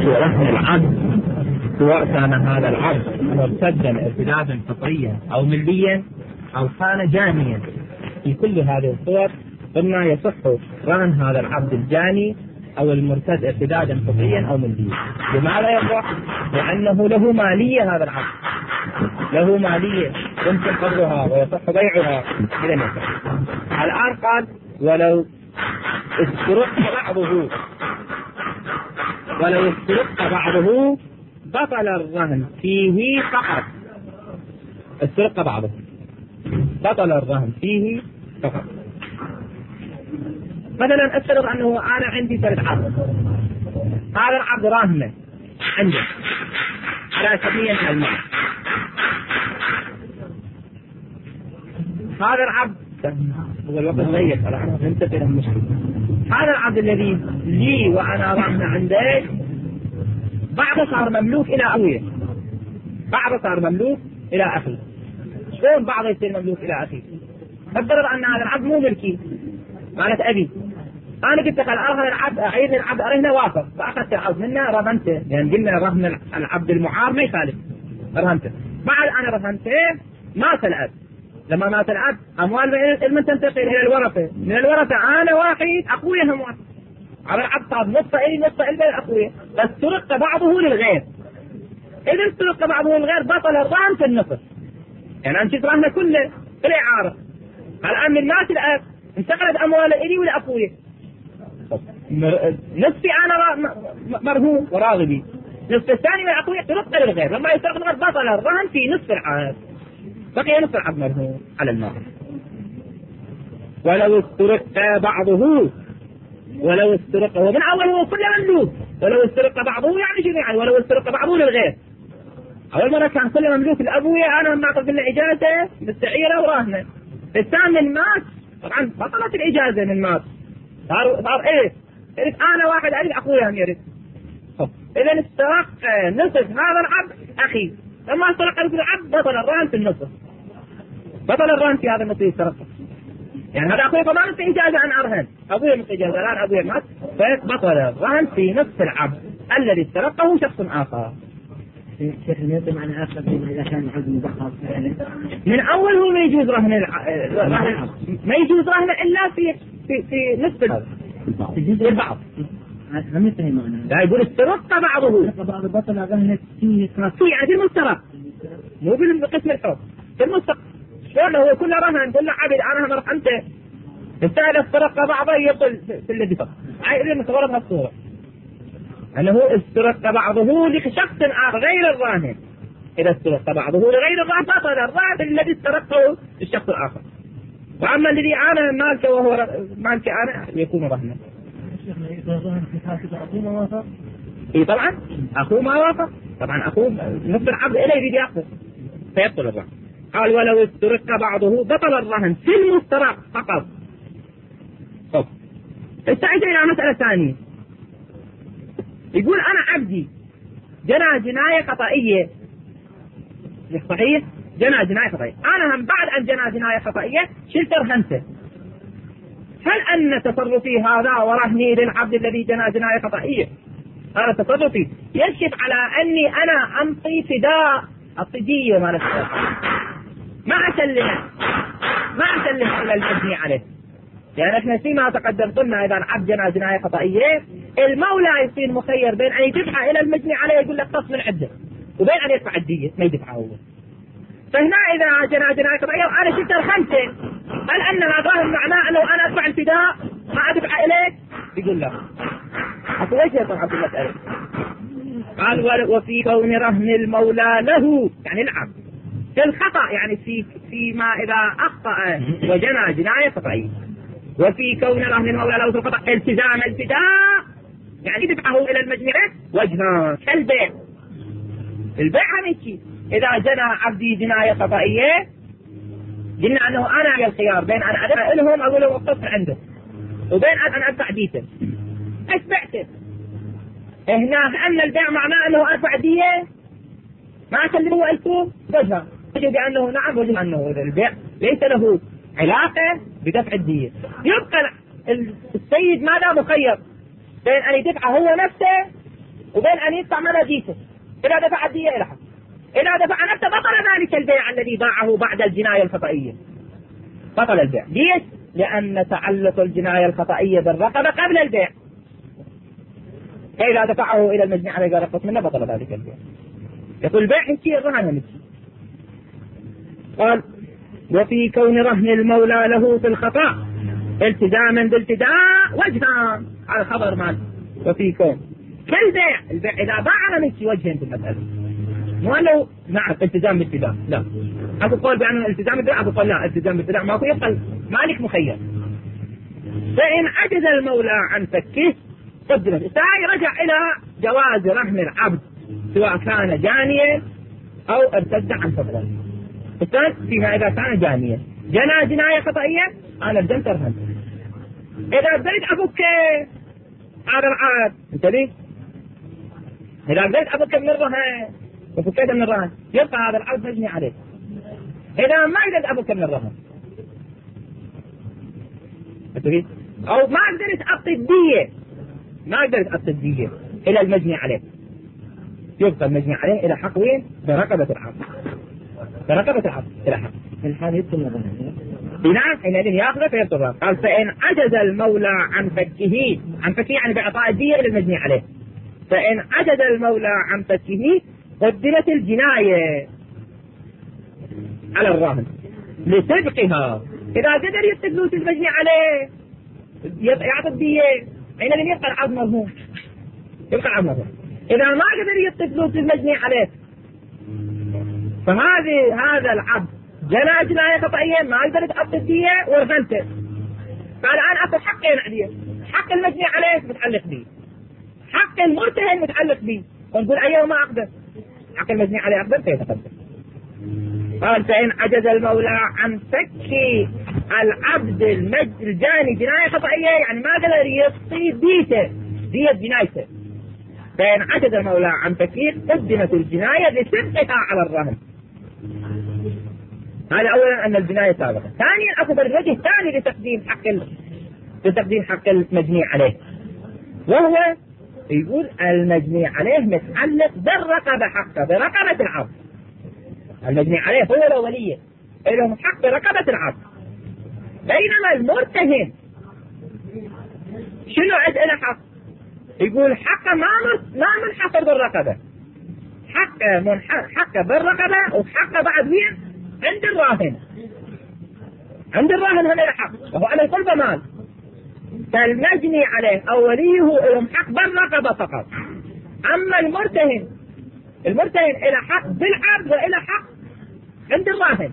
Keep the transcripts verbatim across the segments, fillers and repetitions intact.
رهن العبد سواء كان هذا العبد مرتدا ارتدادا فطريا أو مليا أو كان جانيا. في كل هذه الصور قلنا يصح رهن هذا العبد الجاني أو المرتد ارتدادا فطريا أو مليا. لماذا يصح؟ لأنه له مالية، هذا العبد له مالية يمكن قبضها ويصح بيعها. إذا يصح. الآن قال ولو استرق بعضه ولو استرق بعضه بطل الرهن فيه فقط. استرق بعضه بطل الرهن فيه فقط. مثلا افترض أنه أنا عندي ثلاث عبد، هذا العبد راهنه عنده على سبيل من المال. هذا العبد هو الوقت ضيق صراحة ننتقل المشكلة. هذا العبد الذي لي وأنا راهنه عنده بعضه صار مملوك إلى أبويه، بعضه صار مملوك إلى أخي. شلون بعضه يصير مملوك إلى أخي؟ افترض أن هذا العبد مو ملكي، قالت أبي أنا قلت لك هذا العبد أعيد العبد أرهنه وافق، فأخذت العبد منه رهنته، يعني قلنا رهن العبد المعار ما يخالف رهنته. بعد أنا رهنته مات الأب، لما مات الأب أموال من تنتقل إلى الورثة، من الورثة أنا واحد أخويا هم واحد، على العبد صار نصه إلي نصه إلي أخويا، بس سرق بعضه للغير. إذا سرق بعضه للغير بطل الرهن في النصف، يعني أنا شفت رهنه كله في الإعارة. الآن من مات الأب انتقلت أمواله إلي ولا أخويا، نصفي أنا مرهون وراغبي، نصف الثاني من أخويا سرق للغير. لما يسرق الغير بطل الرهن في نصف العقد، بقي نصف العقد مرهون على المال. ولو استرق بعضه ولو استرق هو من أول هو كله مملوك، ولو استرق بعضه يعني جميعا، ولو استرق بعضه للغير. أول مرة كان كله مملوك لأبويا، أنا لما أخذ منه إجازة مستعيرة وراهنه. الثاني من مات طبعا بطلت الإجازة من مات، صار صار إيه إيه أنا واحد أريد أخويا هم يريد. إذا استرق نصف هذا العبد أخي، لما استرق نصف العبد بطل الرهن في النصف، بطل الرهن في هذا النصف استرقه. يعني هذا أخوي فما نصف إجازة عن أرهن، أبويا نصف إجازة الآن أبويا مات، فبطل الرهن في نصف العبد الذي استرقه شخص آخر. شيخ الميت معنى آخر إذا كان عبد مضخم من أول هو ما يجوز رهن الع... ما يجوز رهن إلا في في في نصف العبد في جزء البعض. هم يفهمون لا يقول استرق بعضه بعض بطل رهن فيه في عدل المسترق مو بالقسم الحر في المسترق. شلون هو كل رهن كل عبد أنا هم رهنته الثالث استرق بعضه يبطل في الذي فقط. هاي اللي مصورة بهالصورة أنه استرق بعضه لشخص آخر غير الراهن. إذا استرق بعضه لغير الراهن بطل الراهن الذي استرقه الشخص الآخر، وأما الذي أنا مالك وهو مالك أنا يكون رهنا. إيه طبعا أخوه ما وافق، طبعا أخوه نصف العبد إليه يريد يأخذ فيبطل الرهن. قال ولو استرق بعضه بطل الرهن في المسترق فقط. طب استعد إلى مسألة ثانية، يقول أنا عبدي جنى جناية خطئية، صحيح جنى جناية خطئية، أنا هم بعد أن جنى جناية خطئية شلت رهنته، هل أن تصرفي هذا ورهني للعبد الذي جنى جناية خطئية هذا تصرفي يكشف على أني أنا أنطي فداء الصدية ما نفسه، ما أسلم ما أسلم إلى المبني عليه. يعني احنا فيما تقدم قلنا اذا العبد جنى جناية خطئية المولى يصير مخير بين ان يدفع الى المجني عليه يقول لك تصل العدة، وبين ان يدفع الدية ما يدفع هو. فهنا اذا جنى جناية خطئية وانا شفت الخمسة، هل ان الظاهر معناه انه انا ادفع الفداء ما ادفع اليك؟ يقول لا. اقول ايش يا عبد المسألة؟ قال وفي كون رهن المولى له يعني العبد في الخطأ، يعني في فيما اذا اخطأ وجنى جناية خطئية، وفي كون رهن المولى له في الخطأ التزام الفداء يعني يدفعه الى المجني وجهان كالبيع. البيع هميكي اذا جنى عبدي جناية خطئية قلنا انه انا على الخيار بين ان ادفع لهم اقول لهم اقتص عنده وبين ان ادفع ديته. ايش بعته؟ هنا ان البيع معناه انه ادفع دية ما اسلمه الفوم وجهه، يجب انه نعم وجه انه البيع ليس له علاقة بدفع الدية. يبقى السيد ماذا مخير بين ان يدفع هو نفسه وبين أن يدفع مراجيته. إذا دفع الدية إلى حق، إذا دفع نفسه بطل ذلك البيع الذي باعه بعد الجناية الخطئية، بطل البيع. ليش؟ لأن تعلق الجناية الخطئية بالرقبة قبل البيع، فإذا دفعه إلى المجني عليه قال رقص منه بطل ذلك البيع. يقول البيع هنشي الرهن هنشي. قال وفي كون رهن المولى له في الخطأ التزاما بالابتداء وجهان على الخبر مال وفي كون كالبيع. البيع إذا باع نمشي وجهين في المسألة، مو أنه نعم التزام بالابتداء، لا. أبو قول بأن الالتزام بالابتداء، أبو قول لا التزام بالابتداء ما هو، يبقى مالك مخير. فإن عجز المولى عن فكه قدمت. الثاني رجع إلى جواز رهن العبد سواء كان جانيا أو ارتد عن فضله. الثالث فيها إذا كان جانيا جنى جناية خطئية أنا الجنت رهن. إذا بديت أفك هذا العقد انتبه، إذا بديت أفك من الرهن وفكيت من الرهن يبقى هذا العقد مجني عليه. إذا ما قدرت أفك من الرهن انتبه، أو ما قدرت أعطي الدية، ما قدرت أعطي الدية إلى المجني عليه، يبقى المجني عليه إلى حق وين؟ برقبة العقد، برقبة العقد إلى حق. في الحال يبطل الرهن. نعم حينئذ ياخذه فيبطل الرهن. قال فإن عجز المولى عن فكه، عن فكه يعني بإعطاء الدية إلى المجني عليه. فإن عجز المولى عن فكه قدمت الجناية على الرهن لسبقها. إذا قدر يسد فلوس المجني عليه يعطي الدية حينئذ يبقى العقد مرهون، يبقى العقد مرهون. إذا ما قدر يسد فلوس المجني عليه فهذه هذا العبد جنى جناية خطئية ما قدرت تعطي الدية ورهنته، فالآن أخذ حقين عليه، حق المجني عليه متعلق به، حق المرتهن متعلق به، ونقول أيهما أقدر؟ حق المجني عليه أقدر فيتقدم. قال فإن عجز المولى عن فك العبد المج... الجاني جناية خطئية يعني ما قدر يعطي ديته دية جنايته، فإن عجز المولى عن فكه قدمت الجناية لسبقها على الرهن. هذا أولا أن الجناية سابقة. ثانيا أخذ الوجه الثاني لتقديم حق ال... لتقديم حق المجني عليه، وهو يقول المجني عليه متعلق بالرقبة حقه برقبة العبد. المجني عليه هو الأولية لهم حق برقبة العبد، بينما المرتهن شنو عد له حق؟ يقول حقه ما ما منحصر بالرقبة، حقه منح... حقه بالرقبة وحقه بعد وين؟ عند الراهن. عند الراهن هنا الحق وهو على كل ضمان. فالمجني عليه أو وليه لهم حق بالرقبة فقط. أما المرتهن المرتهن إلى حق بالعبد وإلى حق عند الراهن.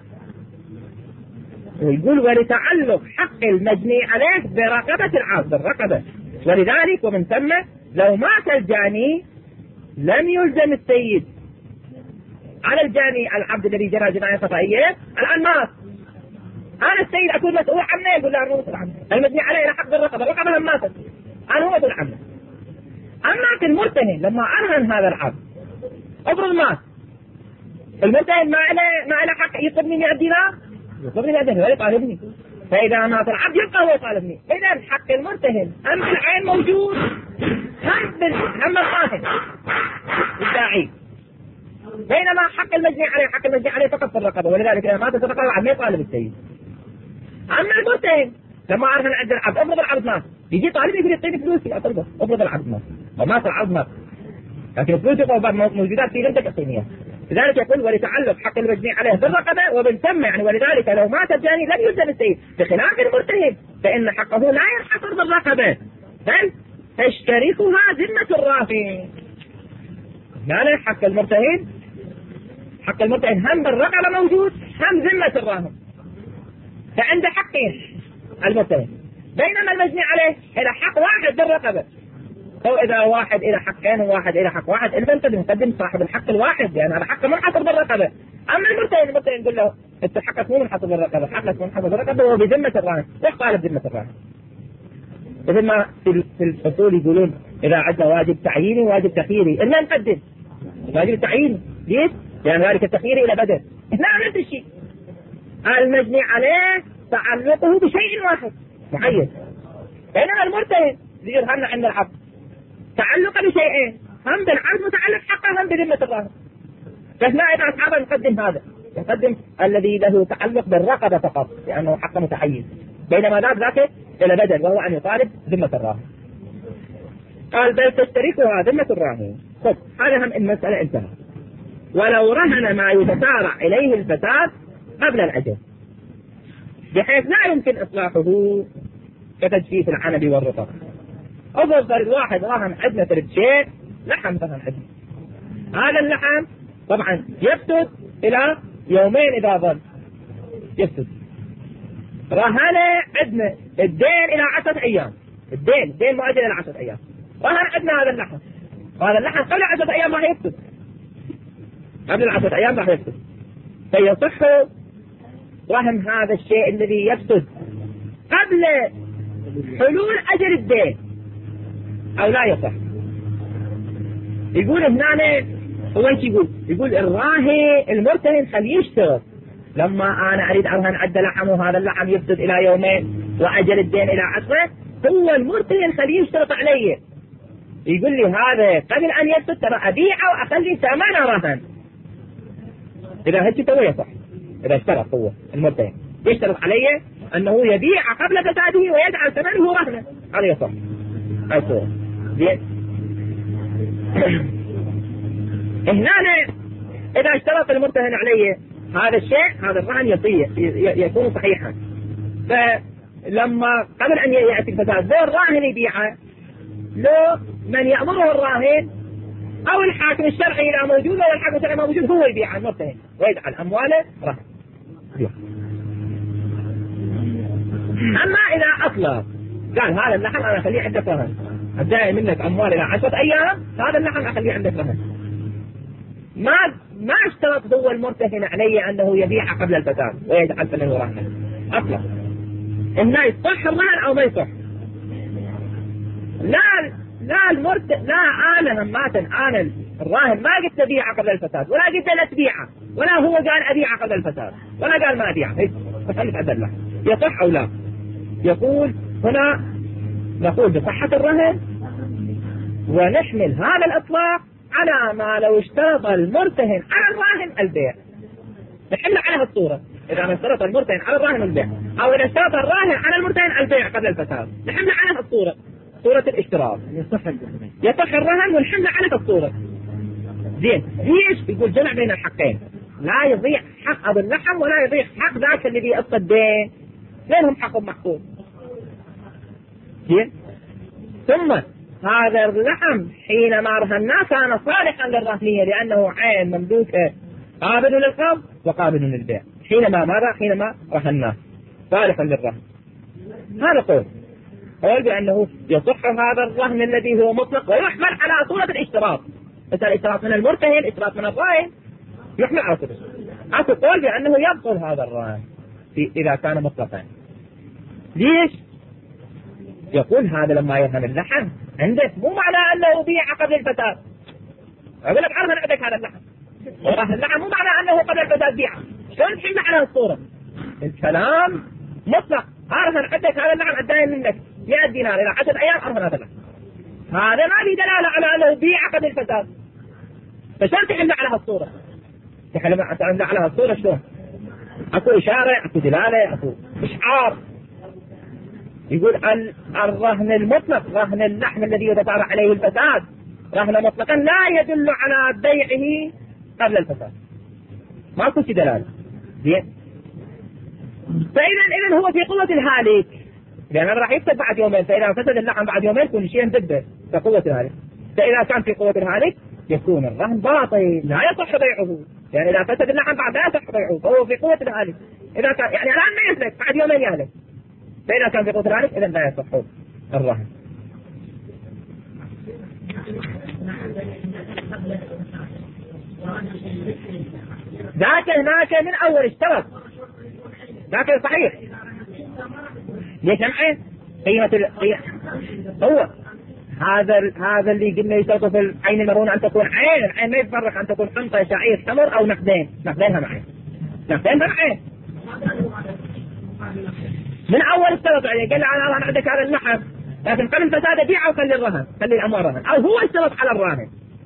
ويقول ولتعلق حق المجني عليه برقبة العبد بالرقبة، ولذلك ومن ثم لو مات الجاني لم يلزم السيد على الجاني العبد الذي جرى جناية خطئية. الآن مات، أنا السيد أكون مسؤول عنه، يقول لا مسؤول عنه، المجني عليه إلى حق بالرقبة، الرقبة لما ماتت أنا هو مسؤول عنه. أما في المرتهن لما أرهن هذا العبد أفرض مات، المرتهن ما له ما له حق يطلبني مئة دينار، يطلبني مئة دينار يطالبني، فإذا مات العبد يبقى هو يطالبني. إذا حق المرتهن أما العين موجود هم بال هم الراهن الداعي، بينما حق المجني عليه حق المجني عليه فقط في الرقبة، ولذلك إذا مات الرقبة العبد ما يطالب السيد. أما المرتهن لما أرهن عند العبد أفرض العبد مات، يجي طالب يقول يعطيني فلوسي أطلبه، أفرض العبد مات ومات العبد مات، لكن فلوسي قوبات موجودات في بنتك أعطينيها. لذلك يقول ولتعلق حق المجني عليه بالرقبة وبالتم، يعني ولذلك لو مات الجاني لم يلزم السيد، بخلاف المرتهن فإن حقه لا ينحصر بالرقبة بل تشتركها ذمة الراهن. يعني حق المرتهن حق المرتهن هم بالرقبة موجود هم ذمة الراهن، فعنده حقين المرتهن، بينما المجني عليه إلى حق واحد بالرقبة. أو إذا واحد إلى حقين وواحد إلى حق واحد المنتدب يقدم صاحب الحق الواحد لأن هذا حقه منحصر بالرقبة. أما المرتهن المرتهن يقول له أنت حقك مو منحصر بالرقبة، حقك منحصر بالرقبة وهو بذمة الراهن، يقال بذمة الراهن. مثل ما في الأصول يقولون إذا عندنا واجب تعييني وواجب تخييري إلا نقدم واجب التعيين. ليش؟ لأن ذلك التخيير إلى بدل. هنا نفس الشيء، المجني عليه تعلقه بشيء واحد معين، بينما المرتهن يرهن عند العبد تعلق بشيئين، هم بالعقد متعلق حقه هم بذمة الراهن. فاثناء إذا أصحابه نقدم هذا، يقدم الذي له تعلق بالرقبة فقط لأنه حق متحيز، بينما ذاك ذاك إلى بدل وهو أن يطالب ذمة الراهن. قال بل تشتركها ذمة الراهن. خب هذا هم المسألة انتهى. ولو رهن ما يتسارع إليه الفساد قبل الأجل بحيث لا يمكن إصلاحه كتجفيف العنب والرطب. أفضل الواحد راهن عندنا ترد شيء لحم مثلا عندنا، هذا اللحم طبعا يفسد إلى يومين إذا ظل يفسد. رهن عندنا الدين إلى عشرة أيام، الدين الدين مؤجل إلى عشرة أيام، رهن عندنا هذا اللحم، هذا اللحم قبل عشرة أيام راح يفسد، قبل العشرة أيام راح يفسد. فيصح رهن هذا الشيء الذي يفسد قبل حلول أجل الدين أو لا يصح. يقول هنا هو ايش يقول؟ يقول الراهن المرتهن خليه يشترط لما أنا أريد أرهن عد لحم وهذا اللحم يفسد إلى يومين وأجل الدين إلى عشرة، هو المرتهن خليه يشترط علي، يقول لي هذا قبل أن يفسد ترى أبيعه وأخلي ثمنه رهن. إذا هيك تو يصح، إذا اشترط هو المرتهن يشترط علي أنه يبيع قبل فساده ويجعل ثمنه رهنا، هذا يصح. هاي صورة زين. هنا إذا اشترط المرتهن عليه هذا الشيء هذا الرهن يصير يكون صحيحا، فلما قبل أن يأتي الفساد لو الراهن يبيعه، لو من يأمره الراهن أو الحاكم الشرعي إذا موجود ولا الحاكم الشرعي ما موجود هو يبيع المرتهن ويجعل أمواله رهن. أما إذا أطلق قال هذا اللحم أنا أخليه عندك رهن، أدعي منك أموال إلى عشرة أيام، هذا اللحم أخليه عندك رهن، ما ما اشترط هو المرتهن علي أنه يبيع قبل الفساد ويجعل ثمنه رهنا أطلق. هنا يصح الرهن أو ما يصح؟ لا لا المرت لا أنا همات أنا الراهن ما قلت أبيعه قبل الفساد ولا قلت لا تبيعه ولا هو قال أبيعه قبل الفساد ولا قال ما أبيعه، بس خليك عدل له يصح أو لا. يقول هنا نقول بصحة الرهن ونحمل هذا الإطلاق على ما لو اشترط المرتهن على الراهن البيع، نحمل على الصورة. إذا اشترط المرتهن على الراهن البيع أو إذا اشترط الراهن على المرتهن البيع قبل الفساد نحمل على الصورة، صورة الاشتراط يصح الرهن ونحمل على الصورة. زين ليش؟ يقول جمع بين الحقين، لا يضيع حق أبو اللحم ولا يضيع حق ذاك الذي يقصد الدين، لأنهم حقهم محفوظ. زين ثم هذا اللحم حينما رهناه كان صالحا للرهنية لأنه عين مملوكة قابل للقبض وقابل للبيع، حينما ماذا؟ حينما رهناه صالحا للرهن. هذا قول قول بأنه يصح هذا الرهن الذي هو مطلق ويحمل على صورة الاشتراط، مثل الاشتراط من المرتهن الاشتراط من الراهن يحمل على صورة. أكو قول بأنه يبطل هذا الرهن إذا كان مطلقا. ليش؟ يقول هذا لما يرهن اللحم عندك مو معنى أنه بيع قبل الفساد، أقول لك أرهن عندك هذا اللحم ورهن اللحم مو معنى أنه قبل الفساد بيعه، شلون تحمل على الصورة؟ الكلام مطلق، أرهن عندك هذا اللحم أداين منك مئة دينار إلى عشرة أيام أرهن هذا اللحم، هذا ما لي دلالة على أنه بيع قبل الفساد، فشلون تحمل على الصورة؟ تحمل على الصورة شلون؟ أكو إشارة أكو دلالة أكو إشعار. يقول الرهن المطلق رهن اللحم الذي يتطابق عليه الفساد رهن مطلقا لا يدل على بيعه قبل الفساد، ما كنت دلالة. زين فإذا إذن هو في قوة الهالك لأن راح يفسد بعد يومين، فإذا فسد اللحم بعد يومين يكون شيء ضده كقوة الهالك، فإذا كان في قوة الهالك يكون الرهن باطل لا يصح بيعه، يعني إذا فسد اللحم بعد لا يصح بيعه فهو في قوة الهالك. إذا كان يعني الآن ما يهلك بعد يومين يهلك، فإذا كان في قوة الهالك إذن لا يصح الرهن. ذاك هناك من أول اشترط ذاك صحيح. ليش معه قيمة القيمة هو هذا هذا اللي قلنا يشترط في العين المرونة أن تكون عين، العين ما يتفرق أن تكون حنطة شعير تمر أو نقدين، نقدينها معين نقدينها معين. من أول اشترط عليه قال له أنا عندك هذا اللحم لكن قبل الفساد بيعه وخلي الرهن خلي الأموال رهن، أو هو اشترط على الراهن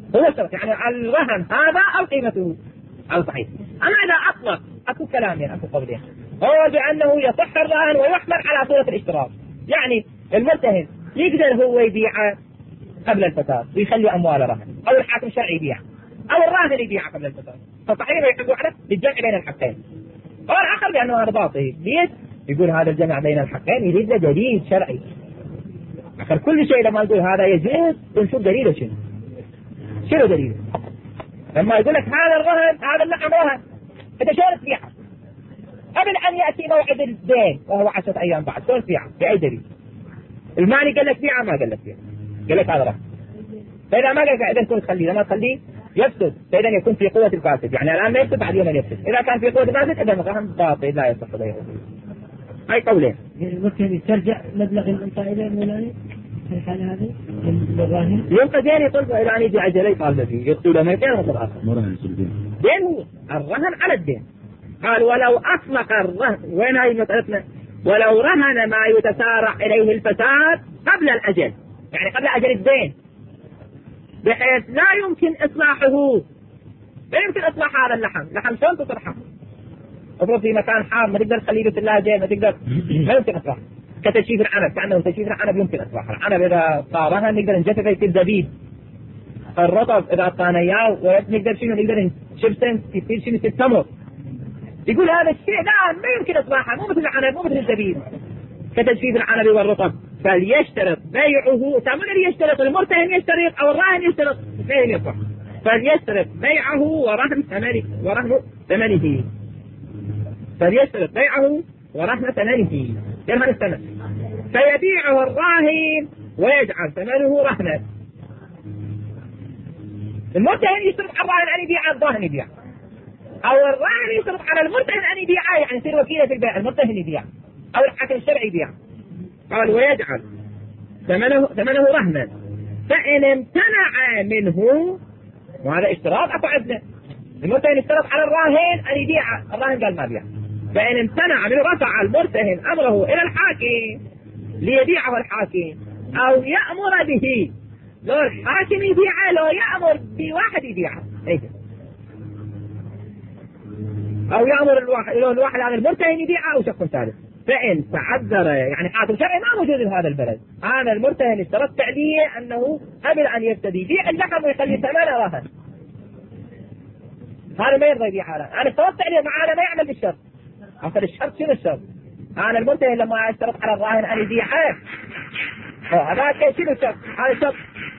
هو الشرط، يعني الرهن هذا أو قيمته أو صحيح. أنا إذا أطلق أكو كلامين أكو قولين، هو بأنه يصح الرهن ويحمل على صورة الاشتراط، يعني المرتهن يقدر هو يبيعه قبل الفساد ويخلي أمواله رهن، أو الحاكم الشرعي يبيع، أو الراهن يبيعه قبل الفساد، فصحيح يحبوا على الجمع بين الحقين. قال آخر بأنه هذا باطل، ليش؟ يقول هذا الجمع بين الحقين يريد له دليل شرعي. آخر كل شيء لما يقول هذا يجوز نشوف دليله شنو؟ شنو دليله؟ لما يقول لك هذا الرهن هذا اللحم رهن، أنت شلون تبيعه؟ قبل أن يأتي موعد الدين وهو عشرة أيام بعد، شلون تبيعه؟ بأي دليل؟ المالي قال لك بيعه ما قال لك بيعه، قال لك هذا رهن. فإذا ما قال إذا كنت تخليه، لما تخليه يفسد، فإذا يكون في قوة الفاسد، يعني الآن ما يفسد بعد يوم يفسد، إذا كان في قوة الفاسد إذا الرهن باطل لا يصح بيعه. هاي قولين. ممكن ترجع مبلغ الانطاء إلى المولاني في الحالة هذه للراهن؟ يبقى دين يطلب إلى أن يجي عجلي طالب فيه يقتل له ميتين وطلب آخر. مرهن سلبين. دين هو الرهن على الدين. قال ولو أطلق الرهن، وين هاي مسألتنا؟ ولو رهن ما يتسارع إليه الفساد قبل الأجل، يعني قبل أجل الدين، بحيث لا يمكن إصلاحه، لا يمكن إصلاح هذا اللحم، لحم شلون تصلحه؟ افرض في مكان حار ما تقدر تخليه بالثلاجة، ما تقدر، ما يمكن إصلاحه. كتجفيف العنب، كأنه تجفيف العنب يمكن إصلاحه، العنب إذا صارها نقدر نجففه يصير زبيب. الرطب إذا أعطانا إياه ونقدر شنو نقدر نشبسن يصير شنو يصير تمر. يقول هذا الشيء لا ما يمكن إصلاحه، مو مثل العنب مو مثل الزبيب كتجفيف العنب والرطب، فليشترط بيعه. تعمل اللي يشترط المرتهن يشترط أو الراهن يشترط، ما يصح. فليشترط بيعه ورهن ثمنه ورهن ثمنه فليشترط بيعه ورهن ثمنه درهم الثمن، فيبيعه الراهن ويجعل ثمنه رهنا. المرتهن يشترط على الراهن أن يبيع، الراهن يبيع، أو الراهن يشترط على المرتهن أن يبيع، يعني يصير وكيله في البيع، المرتهن يبيع أو الحاكم الشرعي يبيع. قال ويجعل ثمنه ثمنه رهنا، فإن امتنع منه، وهذا اشتراط أكو عندنا، المرتهن يشترط على الراهن أن يبيع، الراهن قال ما بيع، فإن امتنع منه رفع المرتهن أمره إلى الحاكم ليبيعه الحاكم أو يأمر به، لو الحاكم يبيعه لو يأمر بواحد يبيعه، إيه؟ أو يأمر الواحد، لو الواحد هذا المرتهن يبيعه أو شخص ثالث. فإن تعذر، يعني حاكم شرعي ما موجود في هذا البلد، هذا المرتهن اشترط تعليه أنه قبل أن يبتدي يبيع اللحم ويخلي ثمنه رهن، هذا ما يرضى يبيع هذا، أنا اشترطت عليه مع هذا ما يعمل بالشرط. أصل الشرط شنو الشرط؟ أنا المرتهن لما اشترط على الراهن أن يبيعه، هذا شنو الشرط؟ هذا الشرط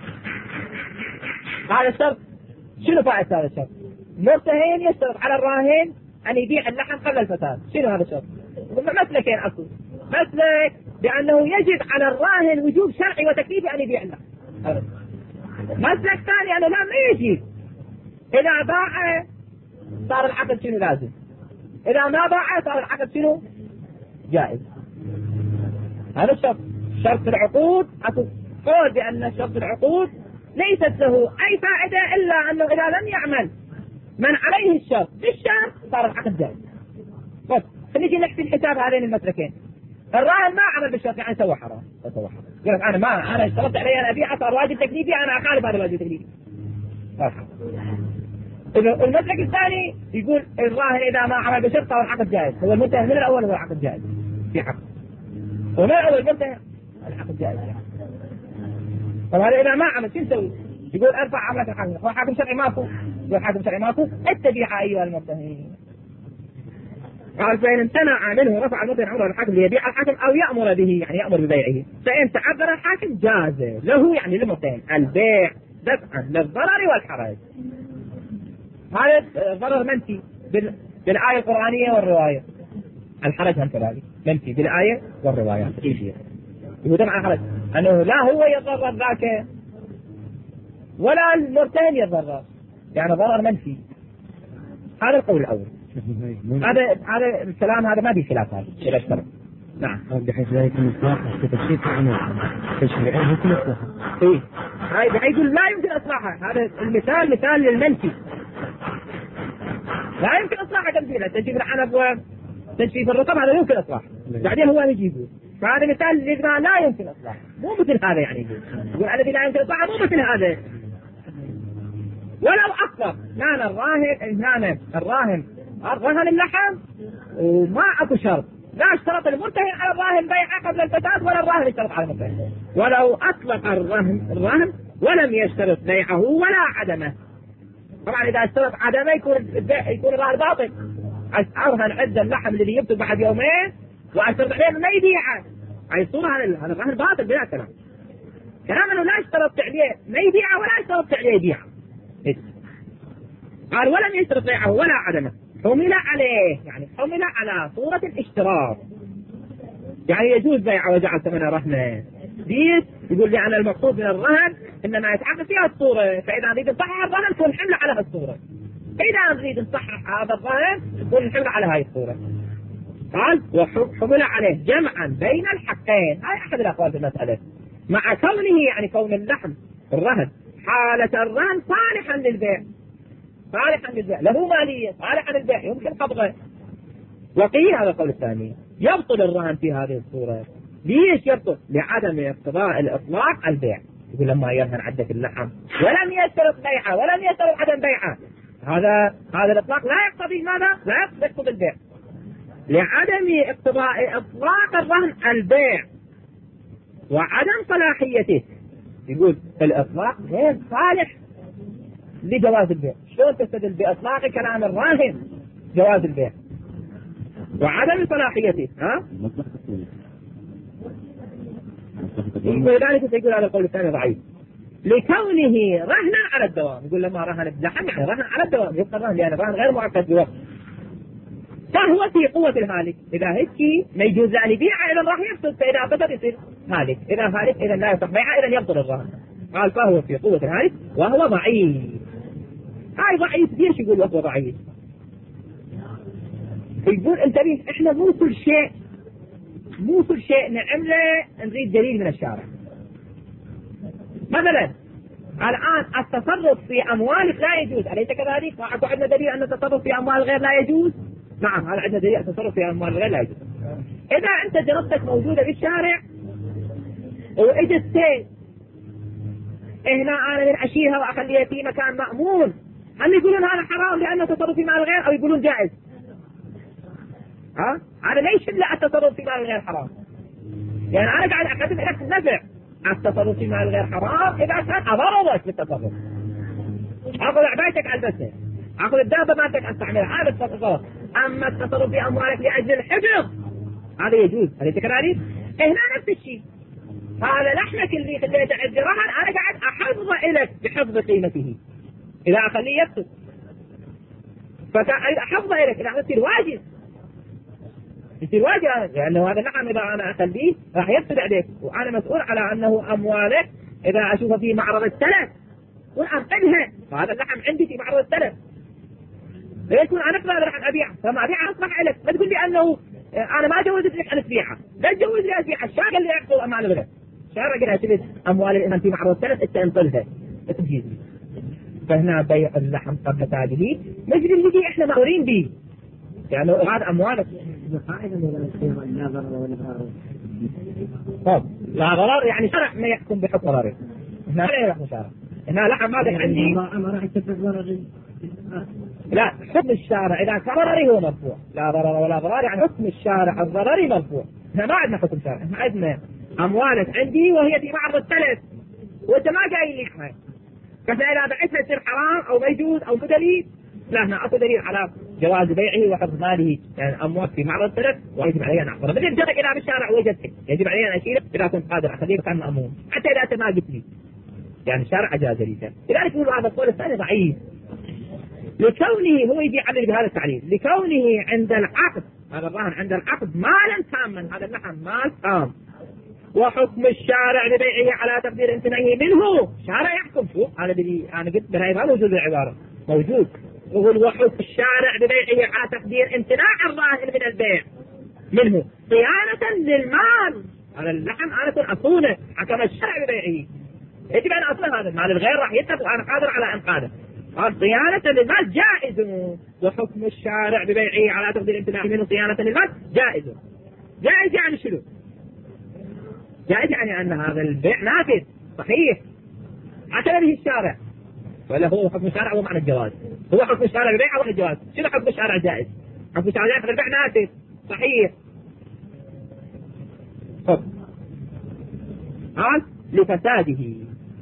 هذا الشرط شنو فائدة هذا الشرط؟ مرتهن يشترط على الراهن أن يبيع اللحم قبل الفساد، شنو هذا الشرط؟ مسلكين أكو، مسلك بأنه يجب على الراهن وجوب شرعي وتكليفي أن يبيع اللحم، مسلك ثاني أنه لا ما يجب، إذا باع صار العقد شنو لازم، إذا ما باع صار العقد شنو جائز. هذا الشرط، شرط العقود أكو قول بأن شرط العقود ليست له أي فائدة إلا أنه إذا لم يعمل من عليه الشرط بالشرط صار العقد جائز. بس خلينا نحسب الحساب هذين المسلكين، الراهن ما عمل بالشرط يعني سوى حرام، سوى حرام، يقول أنا ما أنا اشترطت علي أن أبيع صار واجب تكليفي، أنا أخالف هذا الواجب التكليفي. المسلك الثاني يقول الراهن إذا ما عمل بالشرط صار العقد جائز، هو المنتهى من الأول هو العقد جائز في حق، ومن الأول المنتهى العقد جائز. طب هذا إذا ما عمل شو نسوي؟ يقول ارفع عملك الحاكم، هو حاكم شرعي ماكو، يقول حاكم شرعي ماكو، اتبع أيها المرتهن. قال فإن امتنع منه رفع المرتهن عمره الحاكم ليبيع الحاكم أو يأمر به، يعني يأمر ببيعه، فإن تعذر الحاكم جاز له، يعني للمرتهن البيع دفعا للضرر والحرج. هذا ضرر منفي بالآية القرآنية والرواية، الحرج هم كذلك منفي بالآية والرواية. يقول دفع الحرج أنه لا هو يضرر ذاك ولا المرتهن يضرر، يعني ضرر منفي. هذا القول الأول. هذا هذا الكلام هذا ما في خلاف هذا إلى الشرع. نعم. بحيث لا يكون إصلاح كتشريف الأمور تشريعه يمكن إصلاحه. إيه. هاي بحيث لا يمكن إصلاحه، هذا المثال مثال للمنفي. لا يمكن إصلاحه تمثيله، تجيب العنب وتجفيف الرطب هذا يمكن إصلاحه. بعدين هو يجيبه. فهذا مثال لما لا يمكن إصلاحه، مو مثل هذا يعني. يقول الذي لا يمكن إصلاحه مو مثل هذا. ولو أطلق كان الراهن إن كان الراهن رهن اللحم وما أكو شرط، لا اشترط المرتهن على الراهن بيعه قبل الفساد ولا الراهن اشترط على المرتهن. ولو أطلق الراهن الراهن ولم يشترط بيعه ولا عدمه. طبعا إذا اشترط عدمه يكون يكون الراهن باطل. أرهن عدة اللحم الذي يبطل بعد يومين وأشترط عليه ما يبيعه، أي صورة هذا الراهن باطل بلا كلام. كلام أنه لا اشترط عليه ما يبيعه ولا اشترط عليه يبيعه. قال ولم يشترط بيعه ولا عدمه، حمل عليه يعني حمل على صورة الاشتراط، يعني يجوز بيعه وجعل ثمنه رهنا. ليش؟ يقول لي أنا المقصود من الرهن إنما يتحقق فيها الصورة، فإذا نريد نصحح الرهن تكون حمل على هالصورة، إذا نريد نصحح هذا الرهن تكون الحمل على هاي الصورة. قال وحمل عليه جمعا بين الحقين، هاي أحد الأقوال في المسألة، مع كونه يعني كون اللحم الرهن حالة الرهن صالحا للبيع، صالحا للبيع له مالية صالحا للبيع يمكن قبضه. وقيل هذا القول الثاني يبطل الرهن في هذه الصورة. ليش يبطل؟ لعدم اقتضاء الإطلاق البيع. يقول لما يرهن عدة اللحم ولم يشترط بيعه ولم يشترط عدم بيعه، هذا هذا الإطلاق لا يقتضي ماذا؟ لا يقتضي البيع. لعدم اقتضاء إطلاق الرهن البيع وعدم صلاحيته. يقول الإطلاق غير صالح لجواز البيع. شلون تستدل بإطلاق كلام الراهن جواز البيع وعدم صلاحيته؟ ها؟ ولذلك يقول هذا القول الثاني ضعيف لكونه رهنا على الدوام. يقول لما رهن اللحم يعني رهن على الدوام، يبقى الرهن لأن الرهن غير مؤكد بوقت، فهو في قوة الهالك. إذا هيك ما يجوز أن يبيعه إذا راح يفسد، فإذا فسد يصير هالك، إذا هالك إذا لا يصح بيعه إذا يبطل الرهن. قال فهو في قوة الهالك وهو ضعيف. هاي ضعيف ليش يقول وهو ضعيف؟ يقول انتبه احنا مو كل شيء مو كل شيء نعمله نريد دليل من الشارع. مثلا الآن التصرف في أموالك لا يجوز، أليس كذلك؟ وأكو عندنا دليل أن التصرف في أموال الغير لا يجوز؟ نعم هذا عندنا دليل التصرف في أموال الغير لا يجوز. إذا أنت جربتك موجودة في الشارع وإجت سيل هنا أنا من أشيلها وأخليها في مكان مأمون، هل يقولون هذا حرام لأنه تصرف في مال الغير أو يقولون جائز؟ ها؟ هذا ليش لا التصرف في مال الغير حرام؟ يعني أنا قاعد أقدم لك النفع. التصرف في مال الغير حرام إذا كان أضررك بالتصرف. أخذ عبايتك ألبسها، أخذ الدابة مالتك أستعملها، هذا التصرف. أما التصرف في أموالك لأجل الحفظ هذا يجوز، هذا تكراري. هنا نفس الشيء، هذا لحمك اللي خليته عند رهن أنا قاعد أحفظه لك بحفظ قيمته، إذا أخليه يفسد فإذا أحفظه لك إذا يصير واجب، يصير واجب، لأنه هذا اللحم إذا أنا أخليه راح يفسد عليك، وأنا مسؤول على أنه أموالك إذا أشوفه في معرض التلف والأنقذها، فهذا اللحم عندي في معرض التلف ليكون أنا أقدر راح أبيعه، فما أبيعه أصبح لك. ما تقول لي أنه أنا ما جوزت لك أن تبيعها، لا تجوز لي أبيعها. الشارع اللي يحصل أموال الغير، الشارع قال أشتري أموال الإنسان في معرض التلف أنت انقذها تجيز لي. فهنا بيع اللحم قبل تاجيله مثل اللي إحنا مأمورين به، يعني هذا أموالك لا ضرر ولا ضرر. طب لا ضرر يعني شرع ما يحكم بحكم ضرر. هنا لا يحكم شرع. هنا لحم ماذا عندي؟ ما راح يسبب ضرر. لا حكم الشارع إذا كان ضرري هو مرفوع، لا ضرر ولا ضرر يعني حكم الشارع الضرري مرفوع. احنا ما عندنا حكم شارع، احنا عندنا أموالك عندي وهي في معرض التلف وأنت ما قايل لي حاجة، فإذا بعتها تصير حرام أو ما يجوز أو بدليل. لا هنا أكو دليل على جواز بيعه وحفظ ماله، يعني أموال في معرض التلف ويجب علي أن أحفظها. مثل جدك إذا بالشارع وجدتك يجب علي أن أشيله إذا كنت قادر أخليه كان مأمون، حتى إذا أنت ما قلت لي يعني الشارع أجاز لي. لذلك يقول هذا القول الثاني ضعيف لكونه هو يجي يعلل بهذا التعليل، لكونه عند العقد هذا الرهن عند العقد مالا تاما، هذا اللحم مال تام، وحكم الشارع لبيعه على تقدير امتناعه منه. الشارع يحكم، شو أنا بدي أنا قلت بهاي ما موجود العبارة موجود، يقول وحكم الشارع ببيعه على تقدير امتناع الراهن من البيع منه صيانة للمال. هذا اللحم أنا أصونه حكم الشارع ببيعه، يجب أن أصل هذا المال الغير راح يتفق وأنا قادر على إنقاذه. قال صيانة للمال جائز، وحكم الشارع ببيعه على تقدير امتناع منه صيانة للمال جائز. جائز يعني شنو؟ جائز يعني أن هذا البيع نافذ صحيح حكم به الشارع، ولا هو حكم الشارع هو معنى الجواز؟ هو حكم الشارع البيع أو الجواز؟ شنو حكم الشارع جائز؟ حكم الشارع جائز البيع ناسف صحيح. طب قال لفساده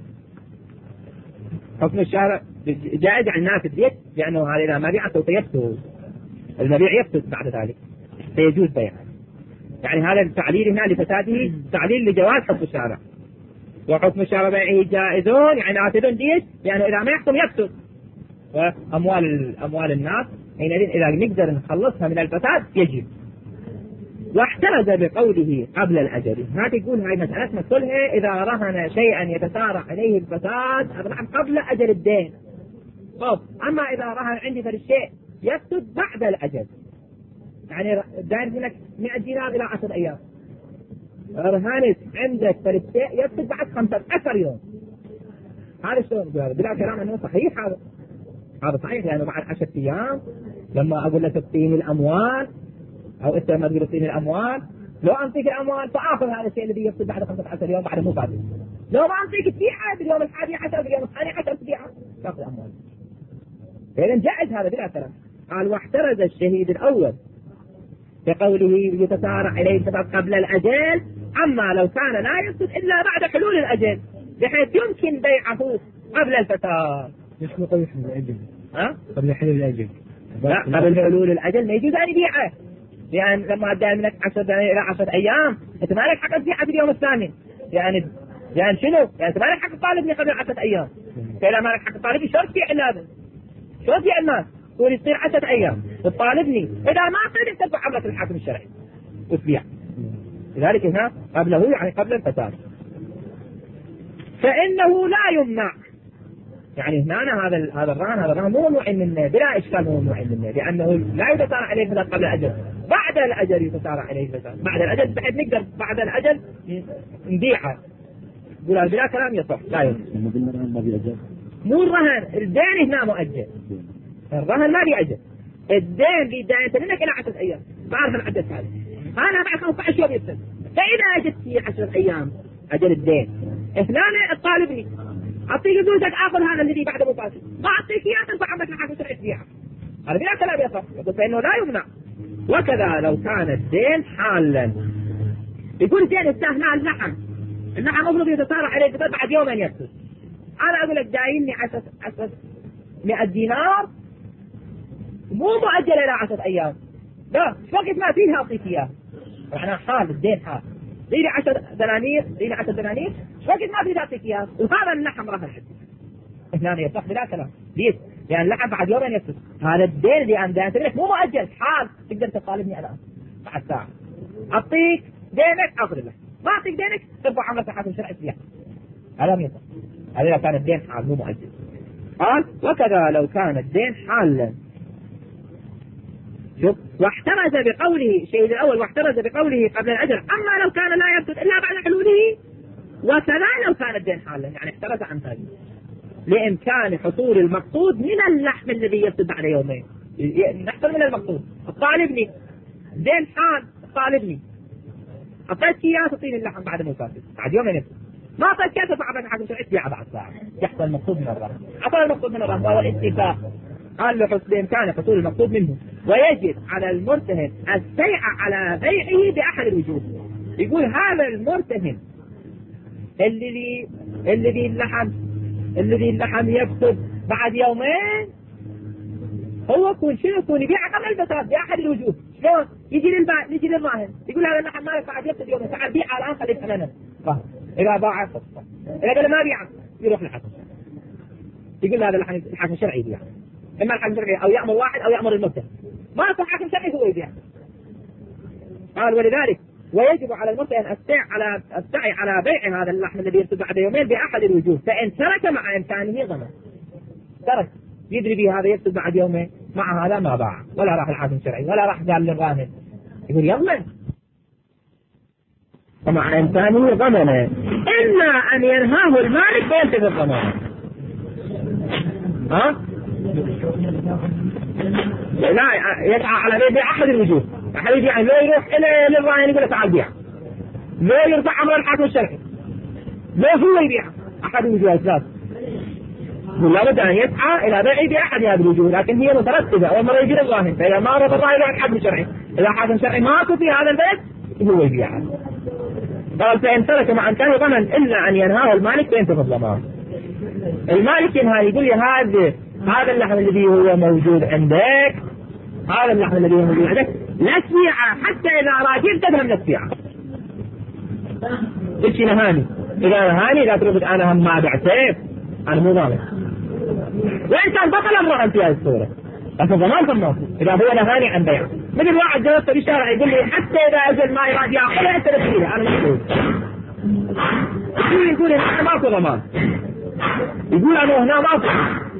حكم الشارع جائز عن ناسف ليش؟ لأنه هذا إذا ما بيع سوف يفسد، المبيع يفسد بعد ذلك فيجوز بيعه. يعني هذا التعليل هنا لفساده تعليل لجواز حكم الشارع. وحكم الشارع بيعه جائزون يعني نافذون ليش؟ لأنه إذا ما يحكم يفسد، وأموال أموال الناس حينئذ إذا نقدر نخلصها من الفساد يجب. واحترز بقوله قبل الأجل. ما تقول هاي مسألتنا كلها إذا رهن شيئا يتسارع عليه الفساد قبل أجل الدين. طب أما إذا رهن عندي في الشيء يفسد بعد الأجل، يعني الدين لك مئة دينار إلى عشر أيام، رهنت عندك في الشيء يفسد بعد خمسة عشر يوم. هذا شلون بلا كلام أنه صحيح؟ هذا هذا صحيح لأنه بعد عشرة أيام لما أقول لك تعطيني الأموال أو أنت ما تقول تعطيني الأموال، لو أعطيك الأموال فآخذ هذا الشيء الذي يفسد بعد خمسة عشر يوم بعد مو فاسد. لو ما أعطيك تبيعه باليوم الحادي عشر باليوم الثاني عشر تبيعه تأخذ أموال. إذا جائز هذا بلا كلام. قال واحترز الشهيد الأول بقوله يتسارع إليه الفساد قبل الأجل، أما لو كان لا يفسد إلا بعد حلول الأجل بحيث يمكن بيعه قبل الفساد. ليش مو قبل حلول الأجل؟ ها؟ قبل حلول الأجل. لا قبل حلول الأجل ما يجوز أن يبيعه، لأن لما أدى منك عشر دنانير إلى عشرة أيام أنت ما لك حق تبيعه في اليوم الثاني. يعني يعني شنو؟ يعني أنت ما لك حق تطالبني قبل عشرة أيام. فإذا ما لك حق تطالبني شو تبيع الناس؟ شو تبيع الناس؟ تقول يصير عشرة أيام وتطالبني، إذا ما صير تدفع عملة الحاكم الشرعي وتبيع. لذلك هنا قبله يعني قبل الفساد. فإنه لا يمنع، يعني هنا هذا هذا الرهن هذا الرهن مو ممنوع منه بلا إشكال، مو ممنوع منه لأنه لا يتسارع عليه الفساد قبل الأجل، بعد الأجل يتسارع عليه الفساد بعد الأجل بحيث نقدر بعد الأجل نبيعه. يقول بلا كلام يصح لا يصح. مو الرهن الدين هنا مؤجل، الرهن ما بيأجل، الدين بيدين منك إلى عشرة أيام بعرف العدد هذا أنا بعد خمسة عشر يوم يفسد. فإذا أجت في عشرة أيام أجل الدين هنا الطالبني أعطيك زوجك آخذ هذا الذي بعد مفاسد ما أعطيك إياه تنفع عمك الحاكم الشرعي تبيعه. هذا بلا كلام يصح. يقول فإنه لا يمنع. وكذا لو كان الدين حالا، يقول الدين استهنا اللحم، اللحم مفروض يتسارع عليه الفساد بعد يومين يفسد. أنا أقول لك دايني عشرة عشرة مئة دينار مو مؤجل إلى عشرة أيام، لا وقت ما فيها أعطيك إياه. معناه حال الدين حال ديني عشر دنانير ديني عشر دنانير وقت ما فيها أعطيك إياه، وهذا اللحم رهن عندي هنا يصح بلا كلام. ليش؟ لأن اللحم بعد يومين يفسد. هذا الدين اللي أنا داينته لك مو مؤجل حال تقدر تطالبني الآن بعد ساعة. أعطيك دينك أخذ لك، ما أعطيك دينك ترفع عملة الحاكم الشرعي تبيعه. هذا ما يصح. هذا كان الدين حال مو مؤجل. قال وكذا لو كان الدين حالا. شوف واحترز بقوله الشيء الأول واحترز بقوله قبل الأجل، أما لو كان لا يفسد إلا بعد حلوله. وكذا لو كان الدين حالا يعني احترز عن ذلك لإمكان حصول المقصود من اللحم الذي يفسد بعد يومين. نحصل من المقصود طالبني دين حال طالبني أعطيتك إياه تعطيني اللحم بعد ما يفسد بعد يومين يفسد، ما أعطيتك إياه تدفع عملة الحاكم الشرعي تبيعه بعد ساعة. يحصل المقصود من الرهن. حصل المقصود من الرهن وهو الاتفاق. قال له بإمكانه حصول المقصود منه، ويجب على المرتهن السيع على بيعه بأحد الوجوه. يقول هذا المرتهن الذي الذي اللحم الذي اللحم يفسد بعد يومين هو يكون شنو يكون يبيعه قبل الفساد بأحد الوجوه. شلون؟ يجي للبائع يجي للراهن يقول هذا اللحم ما بعد يفسد يومين تعال بيعه الآن خليه ثمنه. إذا باعه فسد، إذا قال ما بيعه يروح للحاكم يقول هذا اللحم الحاكم الشرعي يبيعه. إما الحاكم الشرعي أو يأمر واحد أو يأمر المرتهن، ما صح الحاكم الشرعي هو يبيع. قال ولذلك ويجب على المرتهن السعي على السعي على بيع هذا اللحم الذي يفسد بعد يومين بأحد الوجوه، فإن ترك مع إمكانه ضمن. ترك يدري به هذا يفسد بعد يومين مع هذا ما باع ولا راح الحاكم الشرعي ولا راح قال للراهن يقول يضمن، ومع إمكانه ضمن إلا أن ينهاه المالك فينتهي الضمان. ها؟ لا يسعى على بيع أحد الوجوه. أحد الوجوه لا يروح إلى للراهن يقول له تعال بيع، لا يرفع أمر الحاكم الشرعي، لا هو يبيع أحد الوجوه ثلاث. لابد أن يسعى إلى بيع بأحد هذه الوجوه، لكن هي مترتبة. أول مرة يجي الراهن، فإذا ما رضى الراهن عن حد شرعي، إذا حاكم شرعي ماكو في هذا البيت هو يبيعه. قال فإن ترك مع انتهى ضمن إلا أن ينهاه المالك فينتهي الضمان. المالك ينهى يقول لي هذا هذا اللحم الذي هو موجود عندك، هذا اللحم الذي هو موجود عندك لا تبيعه، حتى إذا راجل تفهم لا تبيعه. قلت نهاني، إذا نهاني لا تربط أنا هم ما بعته، أنا مو ضامن. وإن كان بطل الرهن في هذه الصورة، لكن ضمان في النص إذا هو نهاني عن بيع. مثل واحد جلس في الشارع يقول لي حتى إذا أجل ما يراد يأخذها أنت تبيعه، أنا مسؤول. يقول هنا ماكو ضمان، يقول أنا هنا ماكو،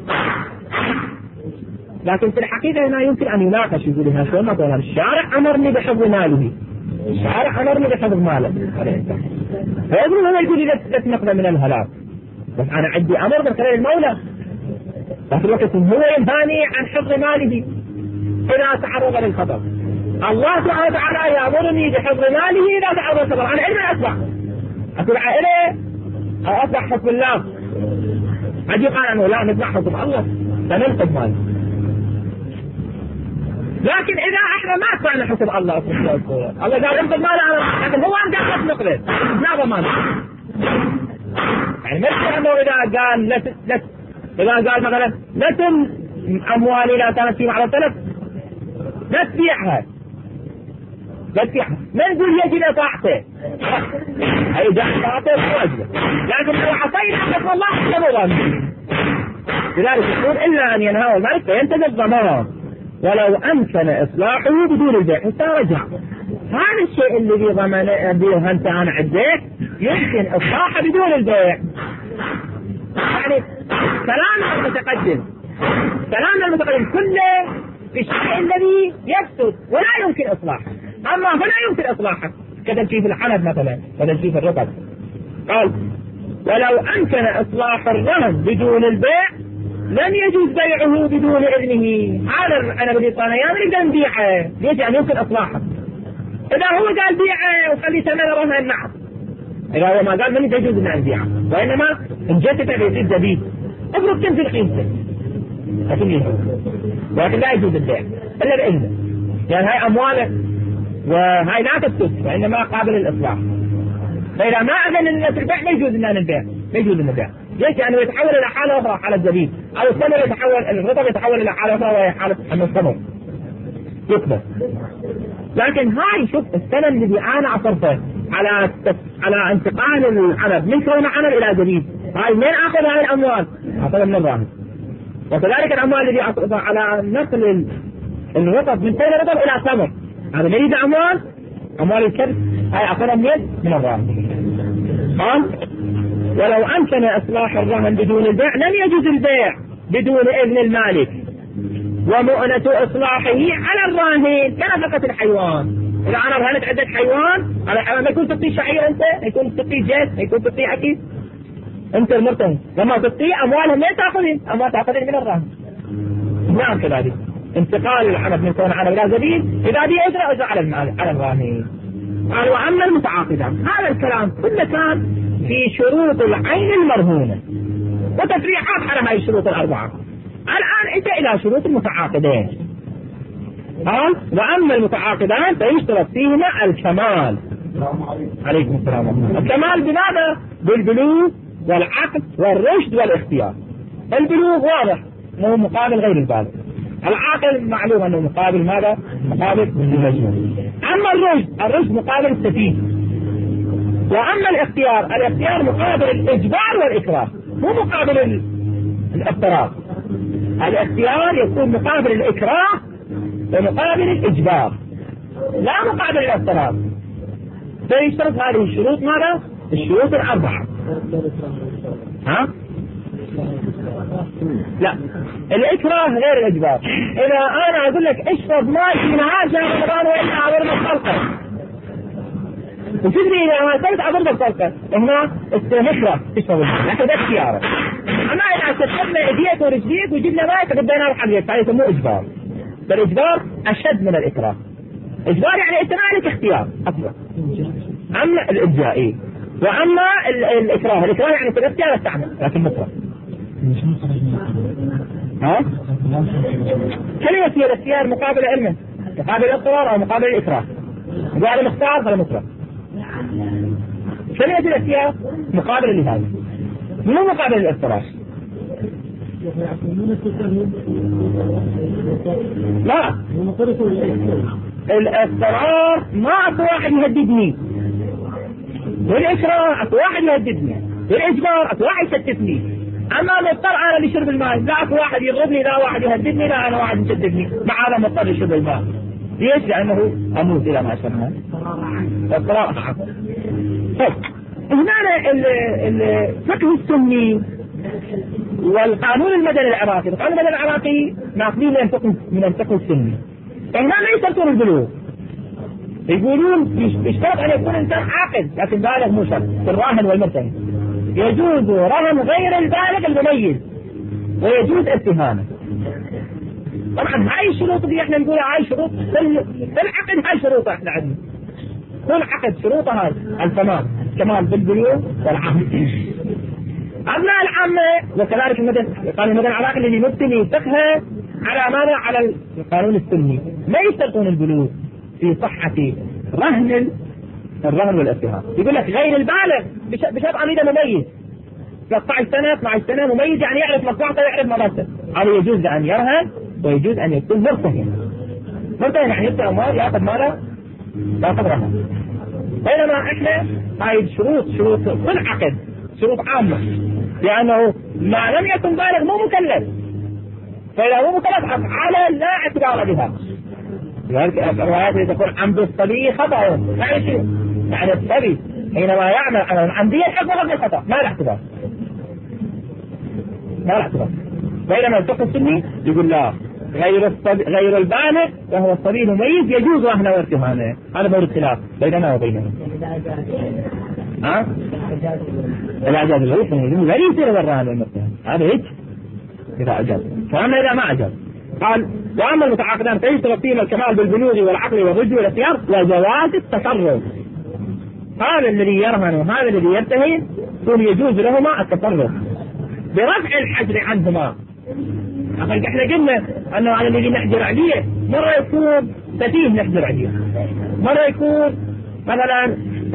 لكن في الحقيقة هنا يمكن أن يناقش. يقول هنا شو مثلا الشارع أمرني بحفظ ماله، الشارع أمرني بحفظ ماله، فيقول هنا يقول لي لا تنقذ من الهلاك، بس أنا عندي أمر من خلال المولى، لكن وقت هو ينهاني عن حفظ ماله إذا تعرض للخطر. الله سبحانه وتعالى يأمرني بحفظ ماله إذا تعرض للخطر. أنا علم أتبع أتبع إليه أو أتبع حكم الله. عجي قال أنه لا نتبع حكم الله فننقذ ماله، لكن إذا إحنا ما أتبعنا حكم الله الله قال انقذ ماله، لكن هو أن قال نقذ لا ضمان. يعني مثل أنه إذا قال لا لا إذا قال مثلا لا تم أموالي لا كانت في معرض تلف لا تبيعها، لا تبيعها، ما نقول يجب إطاعته، أي ده إطاعته واجبة، لكن لو عصينا حكم الله لا مضامن. لذلك يقول إلا أن ينهاه الملك فينتهي الضمان ولو أمكن إصلاحه بدون البيع. استرجع هذا الشيء الذي ضمن به أنت أنا عديك يمكن إصلاحه بدون البيع. يعني كلام المتقدم كلام المتقدم كله في الشيء الذي يفسد ولا يمكن إصلاحه، أما هنا يمكن إصلاحه كتنشيف الحلب مثلا كتنشيف الرطب. قال ولو أمكن إصلاح الرهن بدون البيع لم يجوز بيعه بدون إذنه. هذا أنا بدي صانيان نقدر نبيعه، ليش؟ يعني يمكن إصلاحه. إذا هو قال بيعه وخلي ثمن رهن نعم، إذا هو ما قال من يجوز أن نبيعه، وإنما إن جت تبيع جديد افرض تنزل قيمته لكن ولكن لا يجوز البيع إلا بإذنه، يعني هاي أمواله وهاي لا تفسد وإنما قابل للإصلاح. فإذا ما أذن الناس البيع ما يجوز أن نبيع، ما يجوز البيع. ليش؟ يعني يتحول إلى حالة أخرى، حالة جديد، أو الثمر يتحول الرطب يتحول إلى حالة أخرى وهي حالة أن الثمر يكبر. لكن هاي شوف السنة الذي أنا عصرته على على انتقال العنب من كون عنب إلى جديد، هاي من أخذ هاي الأموال؟ أخذها من الراهن. وكذلك الأموال الذي أخذها على نقل الرطب من كون رطب إلى ثمر، هذا يريد أموال أموال الكرب، هاي أخذها من من الراهن. قال ولو أمكن إصلاح الرهن بدون البيع لم يجوز البيع بدون إذن المالك، ومؤنة إصلاحه على الراهن كنفقة الحيوان. إذا أنا رهنت عدة حيوان، على الحيوان ما يكون تطيع شعير أنت، ما يكون تطيع جيس، ما يكون تطيع أكيد أنت المرتهن، لما تطيع أموالهم لا تأخذين، أموال تأخذين من الراهن. نعم كذلك انتقال العنب من كون عنب إلى زبيب إذا دي أجرى أجرى على المال على الراهن. قال وأما المتعاقدان، هذا الكلام كله كان في شروط العين المرهونة وتفريعات على هذه الشروط الأربعة. الآن إجا إلى شروط المتعاقدين. قال وأما المتعاقدان فيشترط فيهما الكمال. عليكم السلام ورحمة الله. الكمال بماذا؟ بالبلوغ والعقل والرشد والاختيار. البلوغ واضح أنه مقابل غير البالغ، العاقل معلوم أنه مقابل ماذا؟ مقابل المجنون. أما الرشد الرشد مقابل السفيه. وأما الاختيار الاختيار مقابل الإجبار والإكراه، مو مقابل الاضطرار. الاختيار يكون مقابل الإكراه ومقابل الإجبار لا مقابل الاضطرار. فيشترط هذه الشروط ماذا؟ الشروط الأربعة. ها؟ لا الإكراه غير الإجبار. إذا أنا أقول لك اشرب ماء في نهار شهر رمضان وإلا أضرب الخلقة، وتدري إذا ما كنت أضرب الخلقة هنا استمكرة تشرب الماء، لكن ده اختياره. أما إذا تشربنا إيديك ورجليك وجبنا ماء تقدينا الحديث هذا يسموه إجبار. فالإجبار أشد من الإكراه. إجبار يعني أنت مالك اختيار أكبر. أما الإجزائي وأما الإكراه، الإكراه يعني في الاختيار استعمل لكن مكره. ها؟ كلمة هي الاختيار مقابل علمه، مقابل الاضطرار أو مقابل الإكراه. هذا مختار هذا مكره. كلمة الاختيار مقابل لهذا، مو مقابل الاضطرار. لا، الاضطرار ما أكو واحد يهددني، والإكراه أكو واحد يهددني، والإجبار أكو واحد يشتتني. أما مضطر أنا لشرب الماء، لا أكو واحد يضربني، لا واحد يهددني، لا أنا واحد يشتتني، مع هذا مضطر لشرب الماء. ليش؟ لأنه أموت إلى ما أسمى اضطرار. طيب هنا الفقه السني والقانون المدني العراقي، القانون المدني العراقي ماخذين من الفقه السني. فهنا لا يشترطون البلوغ، يقولون يشترط أن يكون إنسان عاقل، لكن بالغ مو شرط. في الراهن والمرتهن يجوز رهن غير البالغ المميز، ويجوز اتهامه. طبعا هاي الشروط دي احنا نقول هاي شروط في العقد، هاي شروط احنا عندنا كل عقد شروطها هاي التمام، كمال بالبلوغ والعقد. أما العامة وكذلك المدن، القانون المدني العراقي الذي مبتني فقهه على ماذا؟ على القانون السني، ما يشترطون البلوغ في صحة رهن الرهن والاتهام. يقول لك غير البالغ بشرط أن يكون مميز، ثلاثة عشر سنة اثنا عشر سنة مميز، يعني يعرف مصلحته ويعرف مضرته، هذا يجوز أن يرهن، ويجوز أن يكون مرتهن. مرتهن يعني يبقى أموال يأخذ ماله يأخذ رهن. بينما احنا هاي الشروط شروط كل عقد شروط عامة، لأنه ما لم يكن بالغ مو مكلف، فإذا هو مكلف على لا اعتبار بها. لذلك الروايات تقول عمد الصبي خطأ، يعني شيء يعني الصبي حينما يعمل على العمدية يحصل الخطأ، ما له اعتبار، ما له اعتبار. بينما الفقه السني يقول لا، غير الصبي غير البالغ وهو الصبي المميز يجوز رهنه وارتهانه. هذا هو الخلاف بيننا وبينهم. ها؟ الإعجاز الغريب لا يصير الرهن والارتهان، هذا هيك إذا أعجاز. فأما إذا ما أعجاز قال وأما المتعاقدان فيشترط فيهما الكمال بالبلوغ والعقل والرشد والاختيار وجواز التصرف. هذا الذي يرهن وهذا الذي يرتهن يكون يجوز لهما التصرف برفع الحجر عنهما. أخي احنا قلنا أنه على الذي نحجر عليه مرة يكون سفيه نحجر عليه، مرة يكون مثلا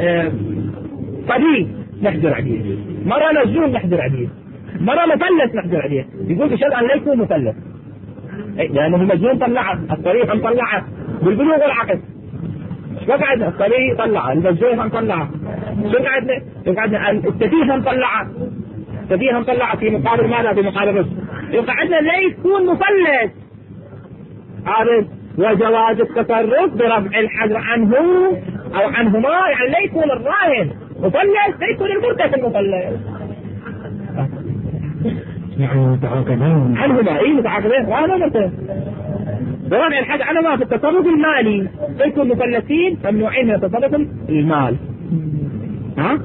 صديق نحجر عليه، مرة مجنون نحجر عليه، مرة مفلس نحجر عليه. يقول بشرط أن لا يكون مفلس، لأنه المجنون طلعه، الصريح مطلعه بالبلوغ والعقل. شو قعدنا؟ الصريح طلعه، المجنون مطلعه. شو قعدنا؟ شو قعدنا؟ السفيه مطلعه، السفيه مطلعه في مقابل ماذا؟ في مقابل رشد. يقعدنا لا يكون مفلس، هذا وجواز التصرف برفع الحجر عنه أو عنهما، يعني لا يكون الراهن مفلس، لا يكون المرتهن مفلس. يعني متعاقدين عنهما اي متعاقدين راهن ومرتهن برفع الحجر عنهما في التصرف المالي، يكون مفلسين ممنوعين من التصرف المال. ها؟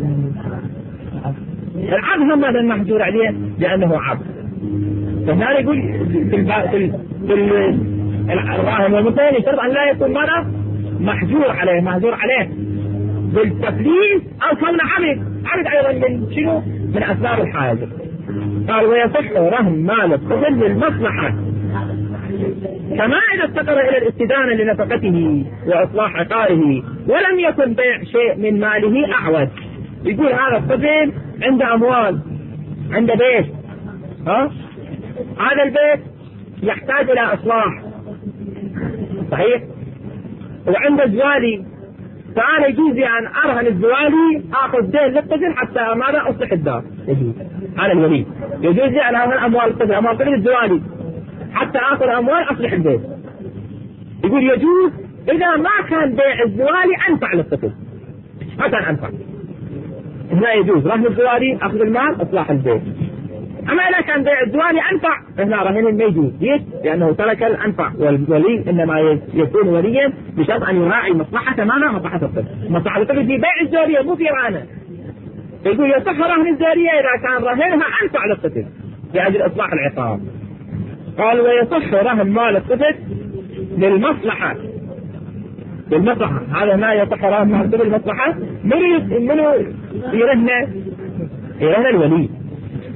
العبد هم هذا المحجور عليه لأنه عبد. فهنا يقول في الب... في, ال... في ال... الراهن والمرتهن يشترط أن لا يكون مرة محجور عليه، محجور عليه بالتفليس أو كون عبد، عبد أيضا من شنو؟ من أسباب الحاجة. قال ويصح رهن مال الطفل للمصلحة، كما إذا افتقر إلى الاستدانة لنفقته وإصلاح عقاره ولم يكن بيع شيء من ماله أعوج. يقول هذا الطفل عنده أموال، عنده بيت، ها؟ هذا البيت يحتاج إلى إصلاح، صحيح؟ وعنده زوالي، فأنا يجوز أن أرهن الزوالي آخذ دين للطفل حتى ماذا؟ أصلح الدار. يجوز أنا الولي يجوز أن أرهن أموال الطفل، أموال الطفل الزوالي حتى آخذ أموال أصلح البيت. يقول يجوز إذا ما كان بيع الزوالي أنفع للطفل، ما كان أنفع، هنا يجوز رهن الزوالي أخذ المال إصلاح البيت. أما إذا كان بيع الزوالي أنفع هنا رهن ما يجوز. ليش؟ لأنه ترك الأنفع، والولي إنما يكون وليا بشرط أن يراعي مصلحة ماذا؟ مصلحة الطفل. مصلحة الطفل في بيع الزوالية مو في رهنه. يقول يصح رهن الزوالية إذا كان رهنها أنفع للطفل لأجل إصلاح العقاب. قال ويصح رهن مال الطفل للمصلحة، للمصلحة. هذا ما يصح رهن مال الطفل للمصلحة. من منو يرهنه؟ يرهن الولي.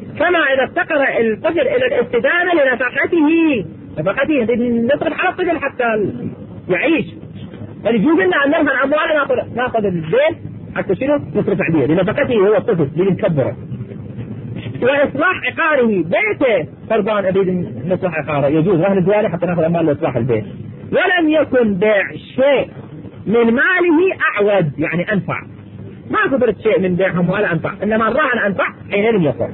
كما إذا افتقر الطفل إلى الاستدانة لنفقته نفقته نصرف على الطفل حتى يعيش، فيجوز لنا أن نرهن أموالنا ناخذ البيت حتى شنو نصرف عليه لنفقته هو الطفل اللي نكبره. وإصلاح عقاره بيته فرضان أريد نصلح عقاره يجوز رهن الزيادة حتى ناخذ أموال لإصلاح البيت. ولم يكن بيع شيء من ماله أعود يعني أنفع، ما كبرت شيء من بيع أموال أنفع، إنما الرهن أنفع حينئذ يصح.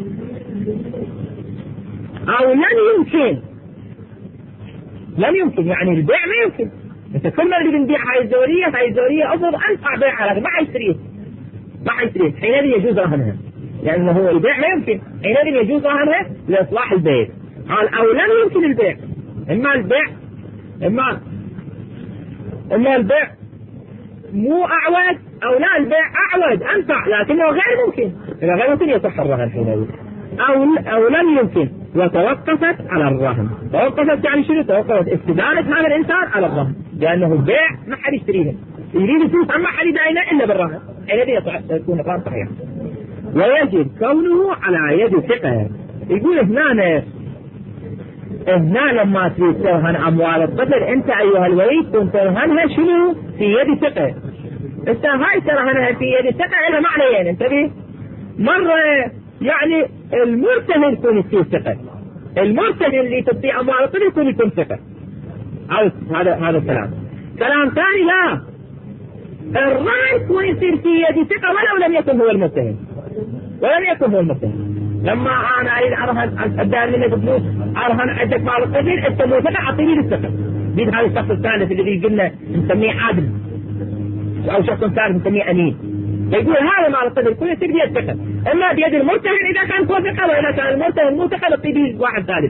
أو لم يمكن لم يمكن يعني البيع ما يمكن، انت كل ما نريد نبيع هاي الزورية هاي الزورية افضل انفع بيعها لكن ما حيشتريه ما حيشتريه حينئذ يجوز رهنها، لأنه هو البيع ما يمكن حينئذ يجوز رهنها لإصلاح البيت. قال أو لم يمكن البيع، إما البيع إما إما البيع مو أعود أو لا البيع أعود أنفع لكنه غير ممكن، إذا غير ممكن يصح الرهن حينئذ. أو أو لم يمكن وتوقفت على الرهن. توقفت يعني شنو؟ توقفت استدانة هذا الإنسان على الرهن، لأنه البيع ما حد يشتريه، يريد الفلوس ما حد يدعينا إلا بالرهن، حينئذ يكون الرهن صحيح. ويجب كونه على يد ثقة. يقول هنا هنا لما تريد ترهن أموال الطفل أنت أيها الولي كنت ترهنها شنو؟ في يد ثقة. أنت هاي ترهنها في يد ثقة إلى معنيين انتبه. مرة يعني المرتهن يكون فيه ثقة، المرتهن اللي تبطي أموال الطفل يكون يكون ثقة، هذا هذا الكلام. كلام ثاني لا، الرهن يكون يصير في يد ثقة ولو لم يكن هو المرتهن، ولم يكن هو المرتهن. لما أنا أريد أرهن أدان منك فلوس أرهن عندك مال الطفل أنت مو ثقة أعطيني للثقة. بيد هذا الشخص الثالث اللي قلنا نسميه عادل أو شخص ثالث نسميه أمين، يقول هذا مال الطفل كله يصير بيد ثقة، إما بيد المرتهن إذا كان هو ثقة، وإذا كان المرتهن مو ثقة يعطي بيد واحد ثالث.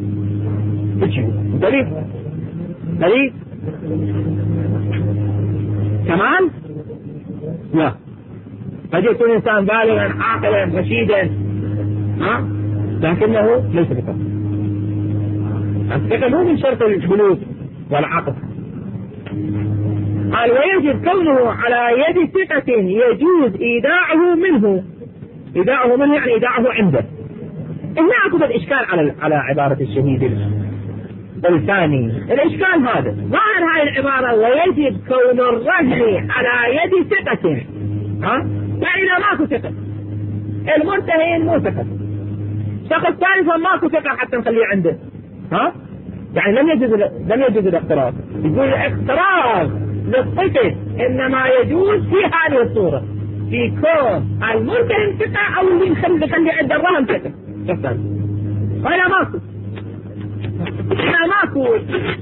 دليل دليل كمان لا، قد يكون إنسان بالغا عاقلا رشيدا ها لكنه ليس ثقة. الثقة مو من شرط البلوغ والعقل. قال ويجب كونه على يد ثقة يجوز إيداعه منه، إيداعه منه يعني إيداعه عنده. هنا أكو الإشكال على على عبارة الشهيد الثاني، الإشكال هذا ظاهر هاي العبارة ويجب كون الرهن على يد ثقة، ها يعني إذا ماكو ثقة المرتهن مو ثقة، شخص ثالث ماكو ثقة حتى نخليه عنده، ها يعني لم يجوز لم يجوز الاقتراض. يقول الاقتراض للطفل إنما يجوز في هذه الصورة، في كون المرتهن ثقة أو اللي نخلي نخلي عنده الرهن ثقة. شفتان ولا ماكو لا ماكو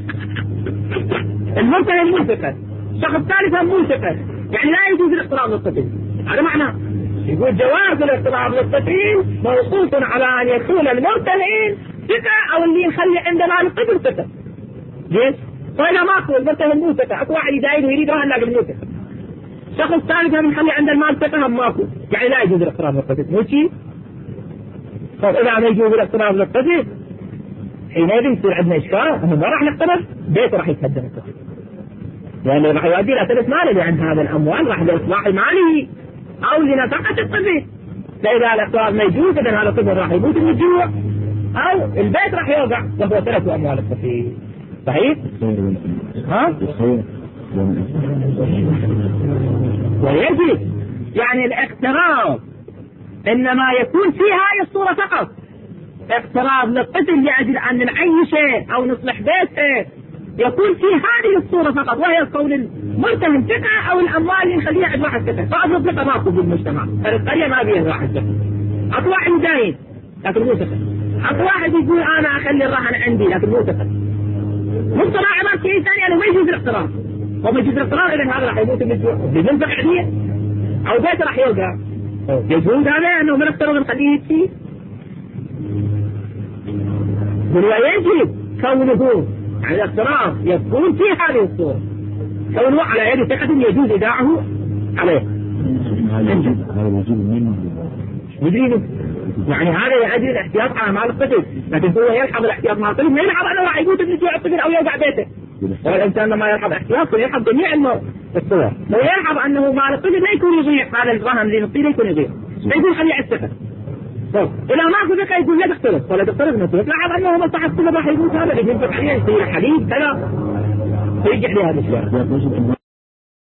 المرتهن مو ثقة، شخص ثالث مو ثقة، يعني لا يجوز الاقتراض للطفل. هذا معناه يقول جواز الاقتراض للطفل موقوف على أن يكون المرتهن ثقة أو اللي نخلي عنده مال الطفل ثقة. ليش؟ وإلا ماكو المرتهن مو ثقة، أكو واحد يدايله ويريد رهن لكن مو ثقة، شخص ثالث هم نخلي عنده المال ثقة هم ماكو، يعني لا يجوز الاقتراض للطفل. مو شيء؟ طيب إذا ما يجوز الاقتراض للطفل حينئذ يصير عندنا إشكال، إنه ما راح نقترض بيته راح يتهدم الطفل، لأنه يعني راح يؤدي إلى تلف ماله، لأن هذا الأموال راح لإصلاح ماله أو لنفقة الطفل. فإذا الاقتراض ما يجوز إذا هذا الطفل راح يموت من الجوع أو البيت راح يوقع وهو تلف أموال الطفل. صحيح؟ ها؟ ويجب يعني الاقتراض إنما يكون في هاي الصورة فقط، اقتراض للطفل لأجل أن نعيشه أو نصلح بيته يكون في هذه الصورة فقط، وهي كون المرتهن ثقة أو الأموال اللي نخليها عند واحد ثقة. فأصل ثقة ماكو بالمجتمع، القرية ما فيها واحد ثقة، أكو واحد مداين لكن مو ثقة، أكو واحد يقول أنا أخلي الرهن عندي لكن مو ثقة. مصطلح عبارة شيء ثاني أنه ما يجوز الاقتراض، وما يجوز الاقتراض إذا هذا راح يموت من الجوع بمنفق عادية أو بيته راح يوقع. يجوز هذا أنه من اقتراض نخليه يبكي. ويجب كونه يعني الاقتراض يكون في هذه الصورة، كونه على يد ثقة يجوز إيداعه عليه. مدري يعني هذا يؤدي الاحتياط على مال الطفل، لكن هو يلحظ الاحتياط مال الطفل ما يلحظ أنه راح يموت من الجوع الطفل أو يوقع بيته. والإنسان لما يلحظ احتياط يلحظ جميع الصور، لو يلحظ أنه مال الطفل لا يكون يضيع هذا الرهن اللي نصير يكون يضيع، ما يكون خليه على الثقة. طيب إذا ما ثقة يقول لا تختلف ولا تختلف نتوك لاحظ أنه مصلحة الطلبة راح يموت هذا اللي ينفق عليه يصير حديد كذا فيجي عليه هذا الشيء.